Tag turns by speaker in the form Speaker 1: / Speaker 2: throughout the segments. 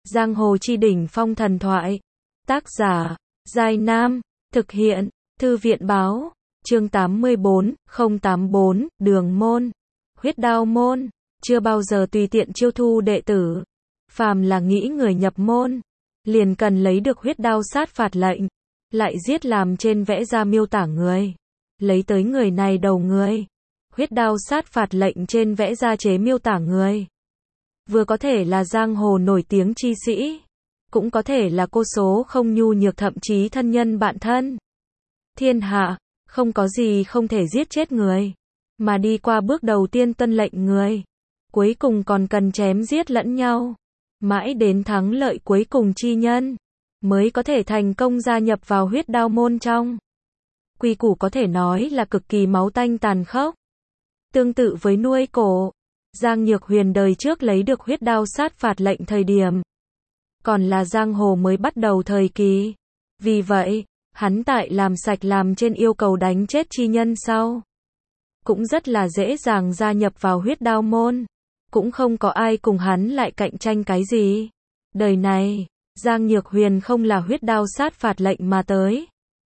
Speaker 1: Giang hồ chi đỉnh phong thần thoại. Tác giả, Giai Nam. Thực hiện, Thư viện báo. Chương 84, 084, Đường môn. Huyết đao môn. Chưa bao giờ tùy tiện chiêu thu đệ tử. Phàm là nghĩ người nhập môn, liền cần lấy được huyết đao sát phạt lệnh. Lại giết làm trên vẽ ra miêu tả người. Lấy tới người này đầu người. Huyết đao sát phạt lệnh trên vẽ ra chế miêu tả người. Vừa có thể là giang hồ nổi tiếng chi sĩ, cũng có thể là cô số không nhu nhược, thậm chí thân nhân bạn thân. Thiên hạ, không có gì không thể giết chết người, mà đi qua bước đầu tiên tuân lệnh người, cuối cùng còn cần chém giết lẫn nhau, mãi đến thắng lợi cuối cùng chi nhân, mới có thể thành công gia nhập vào huyết đao môn trong. Quy củ có thể nói là cực kỳ máu tanh tàn khốc. Tương tự với nuôi cổ, Giang Nhược Huyền đời trước lấy được huyết đao sát phạt lệnh thời điểm, còn là giang hồ mới bắt đầu thời kỳ. Vì vậy, hắn tại làm sạch làm trên yêu cầu đánh chết chi nhân sau, cũng rất là dễ dàng gia nhập vào huyết đao môn. Cũng không có ai cùng hắn lại cạnh tranh cái gì. Đời này, Giang Nhược Huyền không là huyết đao sát phạt lệnh mà tới.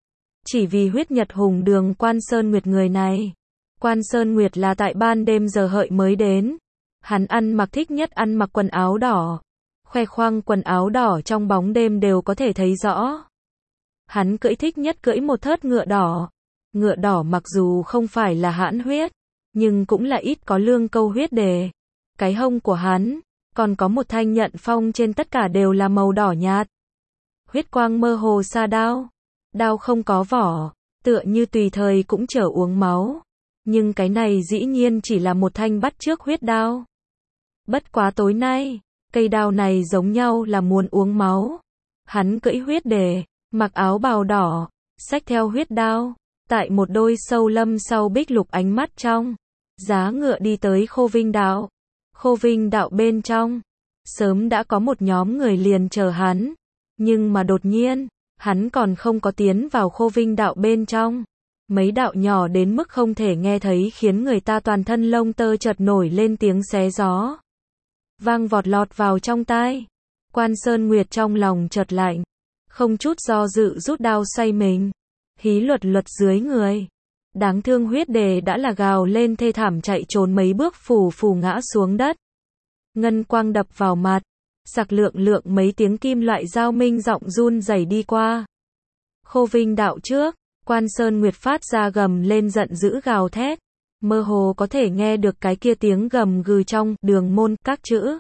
Speaker 1: Chỉ vì huyết nhật hùng đường Quan Sơn Nguyệt người này. Quan Sơn Nguyệt là tại ban đêm giờ hợi mới đến. Hắn ăn mặc thích nhất ăn mặc quần áo đỏ. Khoe khoang quần áo đỏ trong bóng đêm đều có thể thấy rõ. Hắn thích nhất cưỡi một thớt ngựa đỏ. Ngựa đỏ mặc dù không phải là hãn huyết, nhưng cũng là ít có lương câu huyết đề. Cái hông của hắn, còn có một thanh nhận phong trên, tất cả đều là màu đỏ nhạt. Huyết quang mơ hồ xa đao. Đao không có vỏ, tựa như tùy thời cũng chở uống máu. Nhưng cái này dĩ nhiên chỉ là một thanh bắt chước huyết đao. Bất quá tối nay, cây đao này giống nhau là muốn uống máu. Hắn cưỡi huyết đề, mặc áo bào đỏ, xách theo huyết đao, tại một đôi sâu lâm sau bích lục ánh mắt trong, giá ngựa đi tới Khô Vinh đạo. Khô Vinh đạo bên trong, sớm đã có một nhóm người liền chờ hắn. Nhưng mà đột nhiên, hắn còn không có tiến vào Khô Vinh đạo bên trong. Mấy đạo nhỏ đến mức không thể nghe thấy khiến người ta toàn thân lông tơ chợt nổi lên tiếng xé gió. Vang vọt lọt vào trong tai. Quan Sơn Nguyệt trong lòng chợt lạnh. Không chút do dự rút đao xoay mình. Hí luật luật dưới người. Đáng thương huyết đề đã là gào lên thê thảm chạy trốn mấy bước phù phù ngã xuống đất. Ngân quang đập vào mặt. Sặc lượng lượng mấy tiếng kim loại dao minh giọng run rẩy đi qua. Khô Vinh đạo trước, Quan Sơn Nguyệt phát ra gầm lên giận dữ gào thét. Mơ hồ có thể nghe được cái kia tiếng gầm gừ trong đường môn các chữ.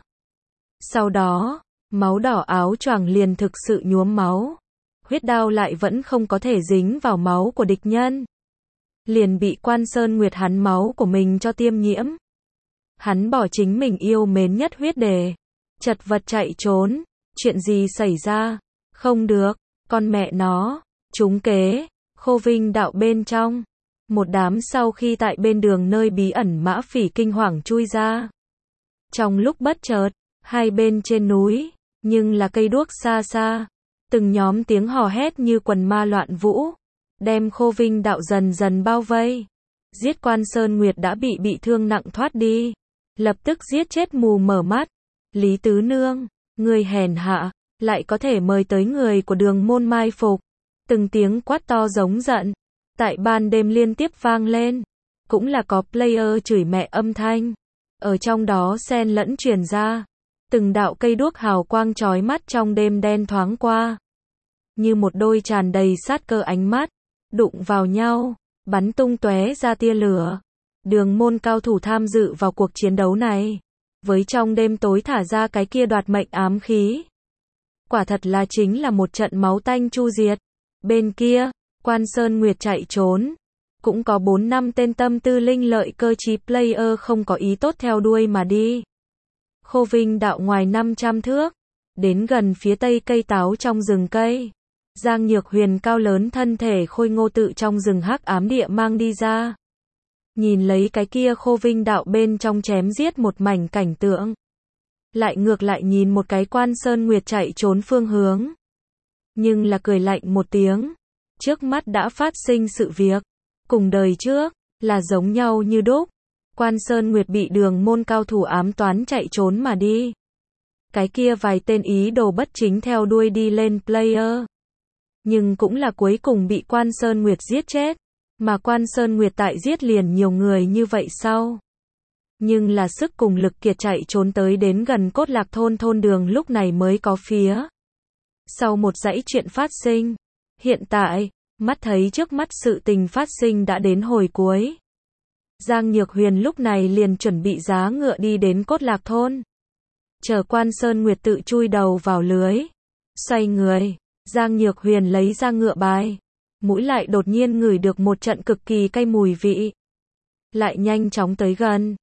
Speaker 1: Sau đó, máu đỏ áo choàng liền thực sự nhuốm máu. Huyết đao lại vẫn không có thể dính vào máu của địch nhân. Liền bị Quan Sơn Nguyệt hắn máu của mình cho tiêm nhiễm. Hắn bỏ chính mình yêu mến nhất huyết đề. Chật vật chạy trốn. Chuyện gì xảy ra? Không được, con mẹ nó, trúng kế. Khô Vinh đạo bên trong. Một đám sau khi tại bên đường nơi bí ẩn mã phỉ kinh hoàng chui ra. Trong lúc bất chợt, hai bên trên núi, nhưng là cây đuốc xa xa. Từng nhóm tiếng hò hét như quần ma loạn vũ. Đem Khô Vinh đạo dần dần bao vây. Giết Quan Sơn Nguyệt đã bị thương nặng thoát đi. Lập tức giết chết mù mở mắt. Lý Tứ Nương, người hèn hạ, lại có thể mời tới người của đường môn mai phục. Từng tiếng quát to giống giận. Tại ban đêm liên tiếp vang lên. Cũng là có player chửi mẹ âm thanh. Ở trong đó xen lẫn truyền ra. Từng đạo cây đuốc hào quang chói mắt trong đêm đen thoáng qua. Như một đôi tràn đầy sát cơ ánh mắt. Đụng vào nhau, bắn tung tóe ra tia lửa. Đường môn cao thủ tham dự vào cuộc chiến đấu này. Với trong đêm tối thả ra cái kia đoạt mệnh ám khí. Quả thật là chính là một trận máu tanh chu diệt. Bên kia, Quan Sơn Nguyệt chạy trốn. Cũng có 4-5 tên tâm tư linh lợi cơ trí player không có ý tốt theo đuôi mà đi. Khô Vinh đạo ngoài 500 thước. Đến gần phía tây cây táo trong rừng cây. Giang Nhược Huyền cao lớn thân thể khôi ngô tự trong rừng hắc ám địa mang đi ra. Nhìn lấy cái kia Khô Vinh đạo bên trong chém giết một mảnh cảnh tượng. Lại ngược lại nhìn một cái Quan Sơn Nguyệt chạy trốn phương hướng. Nhưng là cười lạnh một tiếng. Trước mắt đã phát sinh sự việc. Cùng đời trước, là giống nhau như đúc. Quan Sơn Nguyệt bị đường môn cao thủ ám toán chạy trốn mà đi. Cái kia vài tên ý đồ bất chính theo đuôi đi lên player. Nhưng cũng là cuối cùng bị Quan Sơn Nguyệt giết chết. Mà Quan Sơn Nguyệt tại giết liền nhiều người như vậy sau. Nhưng là sức cùng lực kiệt chạy trốn tới đến gần Cốt Lạc thôn thôn đường lúc này mới có phía. Sau một dãy chuyện phát sinh. Hiện tại, mắt thấy trước mắt sự tình phát sinh đã đến hồi cuối. Giang Nhược Huyền lúc này liền chuẩn bị giá ngựa đi đến Cốt Lạc thôn. Chờ Quan Sơn Nguyệt tự chui đầu vào lưới. Xoay người, Giang Nhược Huyền lấy ra ngựa bài. Mũi lại đột nhiên ngửi được một trận cực kỳ cay mùi vị. Lại nhanh chóng tới gần.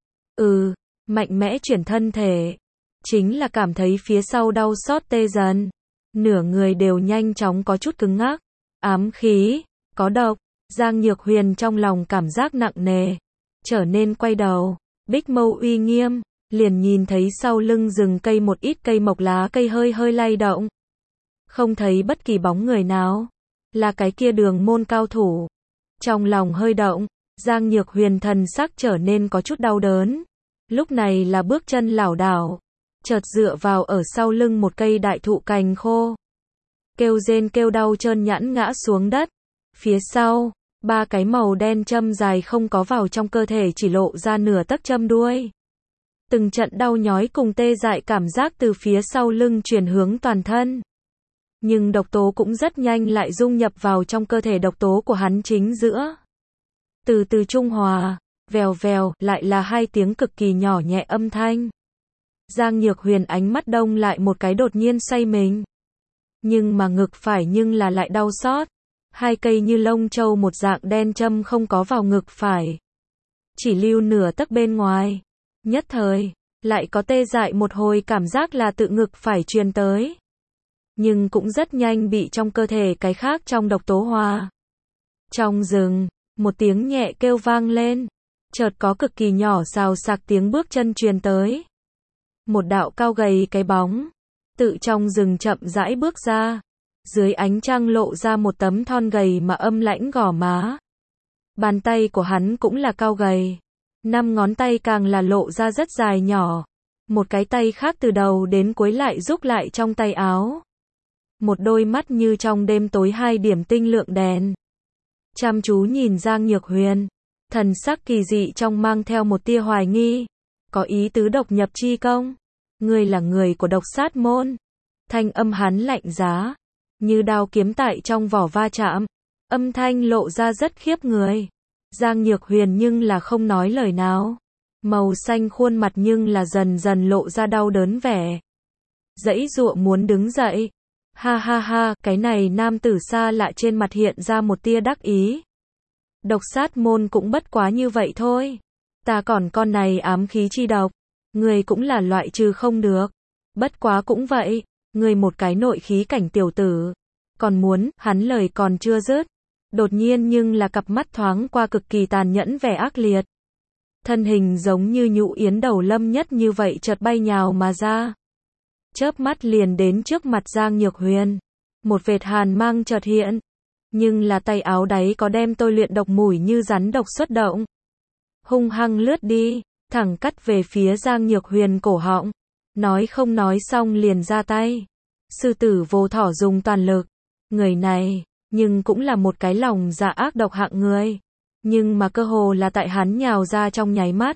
Speaker 1: Mạnh mẽ chuyển thân thể. Chính là cảm thấy phía sau đau xót tê dần. Nửa người đều nhanh chóng có chút cứng ngắc. Ám khí, có độc. Giang Nhược Huyền trong lòng cảm giác nặng nề. Trở nên quay đầu. Bích mâu uy nghiêm. Liền nhìn thấy sau lưng rừng cây một ít cây mộc lá cây hơi hơi lay động. Không thấy bất kỳ bóng người nào. Là cái kia Đường Môn cao thủ. Trong lòng hơi động. Giang Nhược Huyền thần sắc trở nên có chút đau đớn. Lúc này là bước chân lảo đảo. Chợt dựa vào ở sau lưng một cây đại thụ cành khô. Kêu rên kêu đau trơn nhẵn ngã xuống đất. Phía sau, 3 cái màu đen châm dài không có vào trong cơ thể chỉ lộ ra nửa tấc châm đuôi. Từng trận đau nhói cùng tê dại cảm giác từ phía sau lưng truyền hướng toàn thân. Nhưng độc tố cũng rất nhanh lại dung nhập vào trong cơ thể độc tố của hắn chính giữa. Từ từ trung hòa, vèo vèo, lại là 2 tiếng cực kỳ nhỏ nhẹ âm thanh. Giang Nhược Huyền ánh mắt đông lại một cái đột nhiên xoay mình. Nhưng mà ngực phải nhưng là lại đau xót. 2 cây như lông trâu một dạng đen châm không có vào ngực phải. Chỉ lưu nửa tấc bên ngoài. Nhất thời, lại có tê dại một hồi cảm giác là tự ngực phải truyền tới. Nhưng cũng rất nhanh bị trong cơ thể cái khác trong độc tố hòa. Trong rừng, một tiếng nhẹ kêu vang lên. Chợt có cực kỳ nhỏ xào xạc tiếng bước chân truyền tới. Một đạo cao gầy cái bóng. Tự trong rừng chậm rãi bước ra. Dưới ánh trăng lộ ra một tấm thon gầy mà âm lãnh gò má. Bàn tay của hắn cũng là cao gầy. 5 ngón tay càng là lộ ra rất dài nhỏ. Một cái tay khác từ đầu đến cuối lại rúc lại trong tay áo. Một đôi mắt như trong đêm tối 2 điểm tinh lượng đèn. Chăm chú nhìn Giang Nhược Huyền. Thần sắc kỳ dị trong mang theo một tia hoài nghi. Có ý tứ độc nhập chi công. Ngươi là người của Độc Sát môn. Thanh âm hắn lạnh giá. Như đao kiếm tại trong vỏ va chạm. Âm thanh lộ ra rất khiếp người. Giang Nhược Huyền nhưng là không nói lời nào. Màu xanh khuôn mặt nhưng là dần dần lộ ra đau đớn vẻ. Giãy giụa muốn đứng dậy. Ha ha ha, cái này nam tử xa lạ trên mặt hiện ra một tia đắc ý. Độc Sát môn cũng bất quá như vậy thôi. Ta còn con này ám khí chi độc. Người cũng là loại trừ không được. Bất quá cũng vậy. Người một cái nội khí cảnh tiểu tử. Còn muốn, hắn lời còn chưa dứt. Đột nhiên nhưng là cặp mắt thoáng qua cực kỳ tàn nhẫn vẻ ác liệt. Thân hình giống như nhũ yến đầu lâm nhất như vậy chợt bay nhào mà ra. Chớp mắt liền đến trước mặt Giang Nhược Huyền. Một vệt hàn mang chợt hiện. Nhưng là tay áo đáy có đem tôi luyện độc mùi như rắn độc xuất động. Hung hăng lướt đi, thẳng cắt về phía Giang Nhược Huyền cổ họng. Nói không nói xong liền ra tay. Sư tử vô thỏ dùng toàn lực. Người này, nhưng cũng là một cái lòng dạ ác độc hạng người. Nhưng mà cơ hồ là tại hắn nhào ra trong nháy mắt.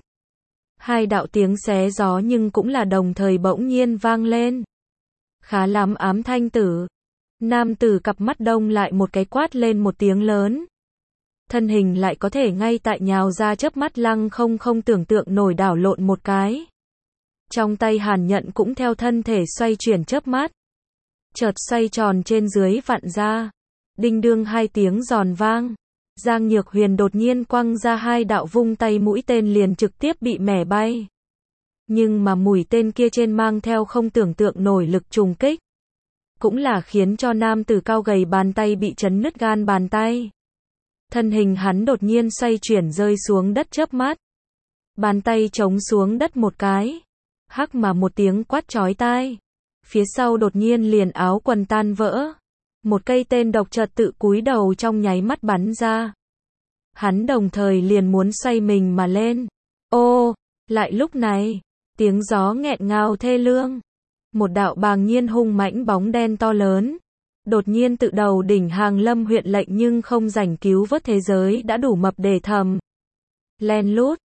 Speaker 1: 2 đạo tiếng xé gió nhưng cũng là đồng thời bỗng nhiên vang lên. Khá lắm ám thanh tử. Nam tử cặp mắt đông lại một cái quát lên một tiếng lớn. Thân hình lại có thể ngay tại nhào ra chớp mắt lăng không tưởng tượng nổi đảo lộn một cái. Trong tay hàn nhận cũng theo thân thể xoay chuyển chớp mắt. Chợt xoay tròn trên dưới vặn ra. Đinh đương 2 tiếng giòn vang. Giang Nhược Huyền đột nhiên quăng ra 2 đạo vung tay mũi tên liền trực tiếp bị mẻ bay. Nhưng mà mũi tên kia trên mang theo không tưởng tượng nổi lực trùng kích. Cũng là khiến cho nam tử cao gầy bàn tay bị chấn nứt gan bàn tay. Thân hình hắn đột nhiên xoay chuyển rơi xuống đất chớp mắt. Bàn tay chống xuống đất một cái. Hắc mà một tiếng quát chói tai. Phía sau đột nhiên liền áo quần tan vỡ. Một cây tên độc chợt tự cúi đầu trong nháy mắt bắn ra. Hắn đồng thời liền muốn xoay mình mà lên. Ô, lại lúc này, tiếng gió nghẹn ngào thê lương. một đạo bàng nhiên hung mãnh bóng đen to lớn. Đột nhiên tự đầu đỉnh Hàng Lâm huyện lệnh nhưng không rảnh cứu vớt thế giới đã đủ mập để thầm. Len lút,